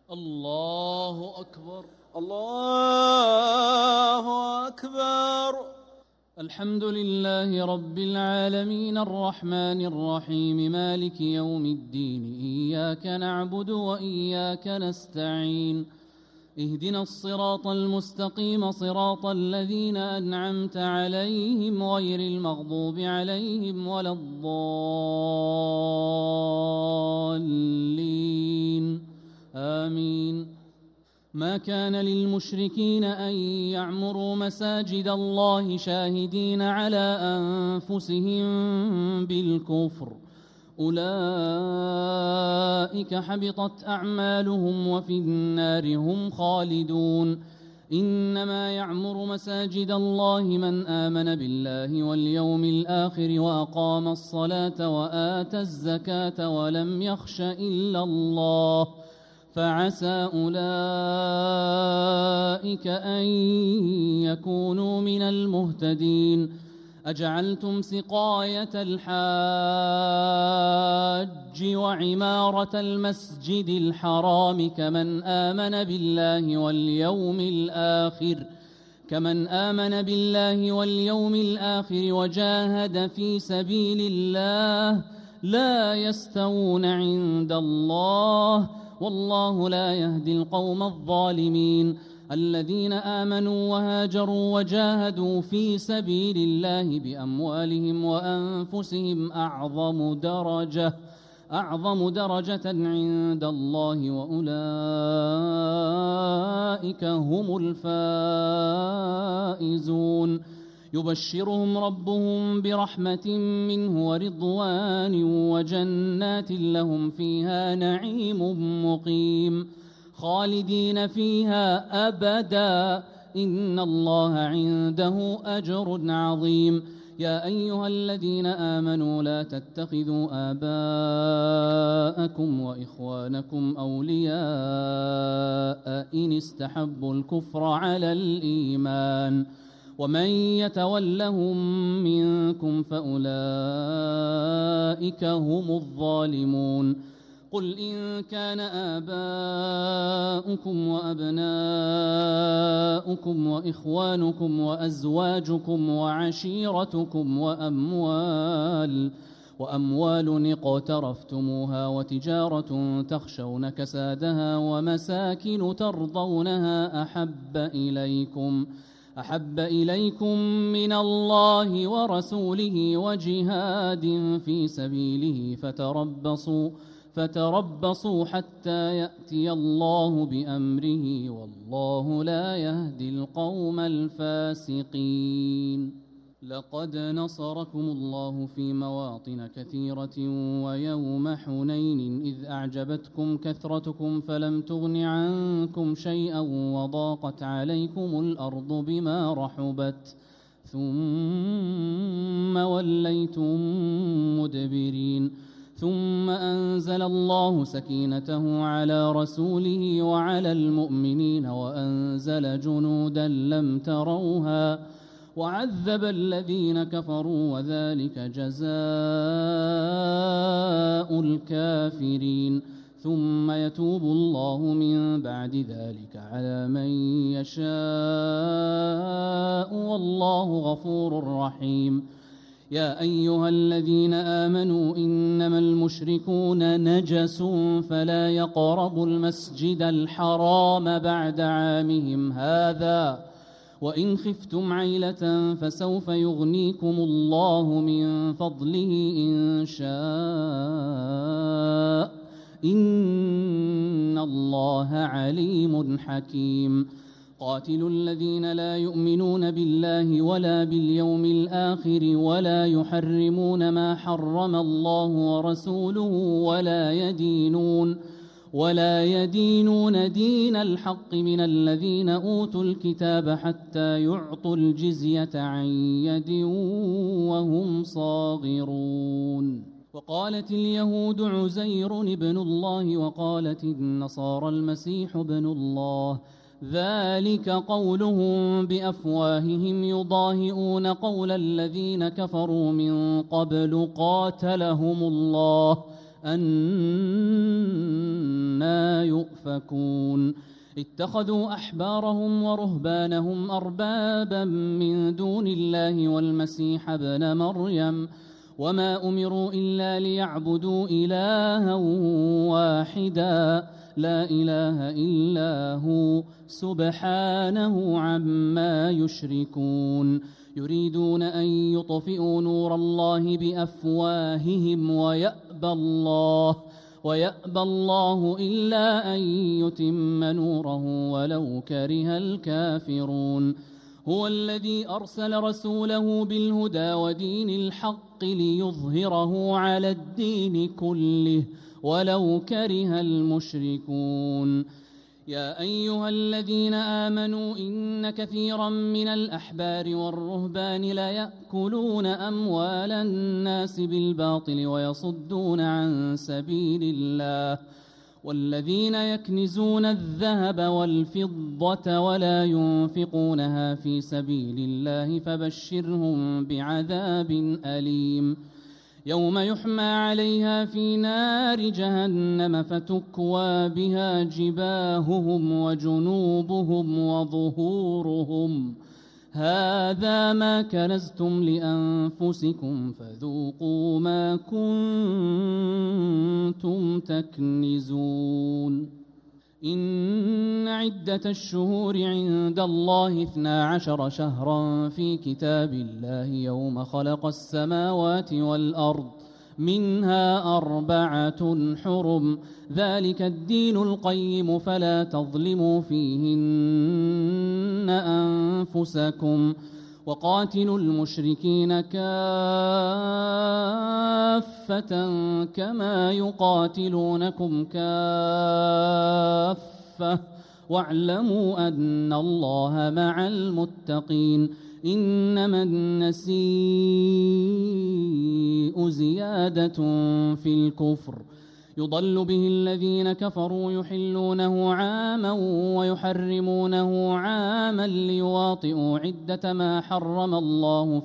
الله أكبر. الله أكبر. الحمد لله رب العالمين الرحمن الرحيم مالك يوم الدين، إياك نعبد وإياك نستعين، اهدنا الصراط المستقيم صراط الذين أنعمت عليهم غير المغضوب عليهم ولا الضالين، آمين. ما كان للمشركين أن يعمروا مساجد الله شاهدين على أنفسهم بالكفر، أولئك حبطت أعمالهم وفي النار هم خالدون. إنما يعمر مساجد الله من آمن بالله واليوم الآخر وأقام الصلاة وآتى الزكاة ولم يخش إلا الله، فعسى أولئك أن يكونوا من المهتدين. أجعلتم سقاية الحاج وعمارة المسجد الحرام كمن آمن بالله واليوم الآخر وجاهد في سبيل الله لا يستوون عند الله، والله لا يهدي القوم الظالمين. الذين آمنوا وهاجروا وجاهدوا في سبيل الله بأموالهم وأنفسهم أعظم درجة عند الله، وأولئك هم الفائزون. يبشرهم ربهم برحمة منه ورضوان وجنات لهم فيها نعيم مقيم خالدين فيها أبدا، إن الله عنده أجر عظيم. يا أيها الذين آمنوا لا تتخذوا آباءكم وإخوانكم أولياء إن استحبوا الكفر على الإيمان، ومن يتولهم منكم فأولئك هم الظالمون. قل إن كان آباؤكم وأبناؤكم وإخوانكم وأزواجكم وعشيرتكم وأموال اقترفتموها وتجارة تخشون كسادها ومساكن ترضونها أحب إليكم من الله ورسوله وجهاد في سبيله فتربصوا حتى يأتي الله بأمره، والله لا يهدي القوم الفاسقين. لقد نصركم الله في مواطن كثيرة ويوم حنين إذ أعجبتكم كثرتكم فلم تغن عنكم شيئا وضاقت عليكم الأرض بما رحبت ثم وليتم مدبرين. ثم أنزل الله سكينته على رسوله وعلى المؤمنين وأنزل جنودا لم تروها وعذب الذين كفروا، وذلك جزاء الكافرين. ثم يتوب الله من بعد ذلك على من يشاء، والله غفور رحيم. يا أيها الذين آمنوا إنما المشركون نجس فلا يقربوا المسجد الحرام بعد عامهم هذا، وإن خفتم عيلة فسوف يغنيكم الله من فضله إن شاء، إن الله عليم حكيم. قاتلوا الذين لا يؤمنون بالله ولا باليوم الآخر ولا يحرمون ما حرم الله ورسوله ولا يدينون دين الحق من الذين أوتوا الكتاب حتى يعطوا الجزية عن يد وهم صاغرون. وقالت اليهود عزير ابن الله وقالت النصارى المسيح ابن الله، ذلك قولهم بأفواههم يضاهئون قول الذين كفروا من قبل قاتلهم الله أنى يؤفكون اتخذوا أحبارهم ورهبانهم أربابا من دون الله والمسيح ابن مريم وما أمروا إلا ليعبدوا إلها واحدا لا إله إلا هو سبحانه عما يشركون يريدون أن يطفئوا نور الله بأفواههم ويأبى الله إلا أن يتم نوره ولو كره الكافرون هو الذي أرسل رسوله بالهدى ودين الحق ليظهره على الدين كله ولو كره المشركون يا أيها الذين آمنوا إن كثيرا من الأحبار والرهبان ليأكلون أموال الناس بالباطل ويصدون عن سبيل الله والذين يكنزون الذهب والفضة ولا ينفقونها في سبيل الله فبشرهم بعذاب أليم يوم يحمى عليها في نار جهنم فتكوى بها جباههم وجنوبهم وظهورهم هذا ما كنزتم لأنفسكم فذوقوا ما كنتم تكنزون إن عدة الشهور عند الله 12 شهرا في كتاب الله يوم خلق السماوات والأرض منها 4 حرم ذلك الدين القيم فلا تظلموا فيهن أنفسكم وقاتلوا المشركين كافة كما يقاتلونكم كافة واعلموا أن الله مع المتقين إنما النسيء زيادة في الكفر يضل به الذين كفروا يحلونه عاما ويحرمونه عاما ليواطئوا عدة ما حرم الله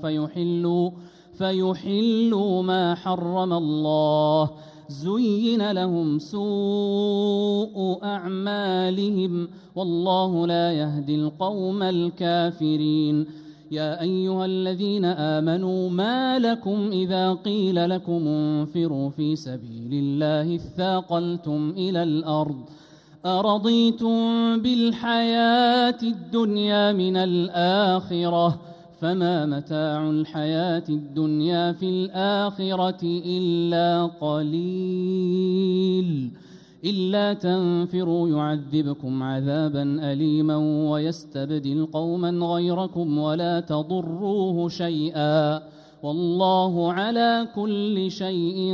فيحلوا ما حرم الله زين لهم سوء أعمالهم والله لا يهدي القوم الكافرين يا أيها الذين آمنوا ما لكم إذا قيل لكم انفروا في سبيل الله اثاقلتم إلى الأرض أرضيتم بالحياة الدنيا من الآخرة فما متاع الحياة الدنيا في الآخرة إلا قليل إلا تنفروا يعذبكم عذابا أليما ويستبدل قوما غيركم ولا تضروه شيئا والله على كل شيء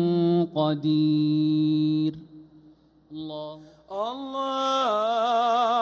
قدير الله